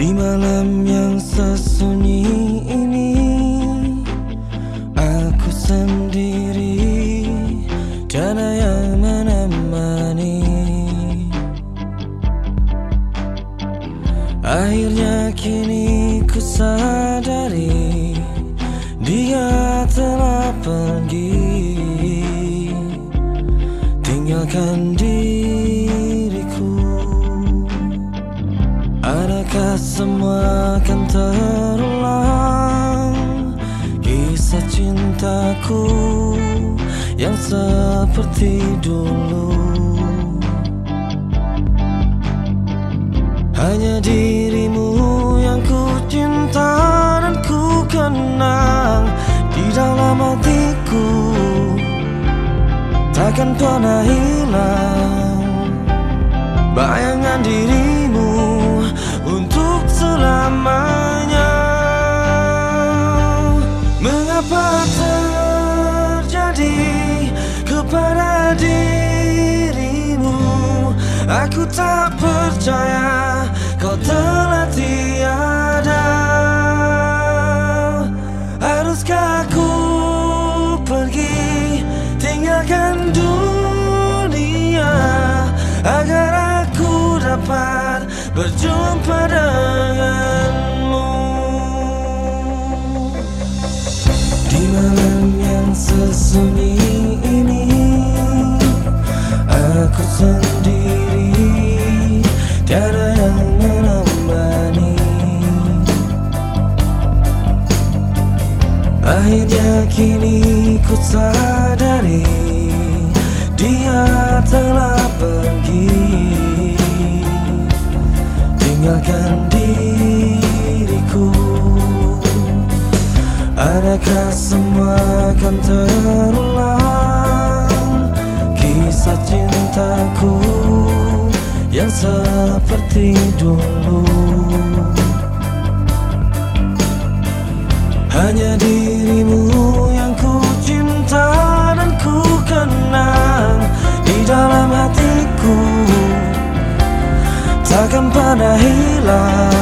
Di malam yang sesunyi ini, aku sendiri, tiada yang menemani. Akhirnya kini ku sadari, dia telah pergi, tinggalkan diriku. Adakah semua akan terulang, kisah cintaku yang seperti dulu? Hanya dirimu yang ku cinta dan ku kenang di dalam hatiku, takkan pernah hilang bayangan dirimu untuk selamanya. Mengapa terjadi kepada dirimu? Aku tak percaya kau telah tiada. Haruskah aku pergi tinggalkan dunia agar aku dapat berjumpa denganmu? Di malam yang sesunyi ini, aku sendiri, tiada yang menemani. Akhirnya kini ku sadari, dia telah pergi, tinggalkan diriku. Adakah semua akan terulang, kisah cintaku yang seperti dulu? Hanya dirimu yang ku cinta dan ku kenang di dalam hatiku, takkan pernah hilang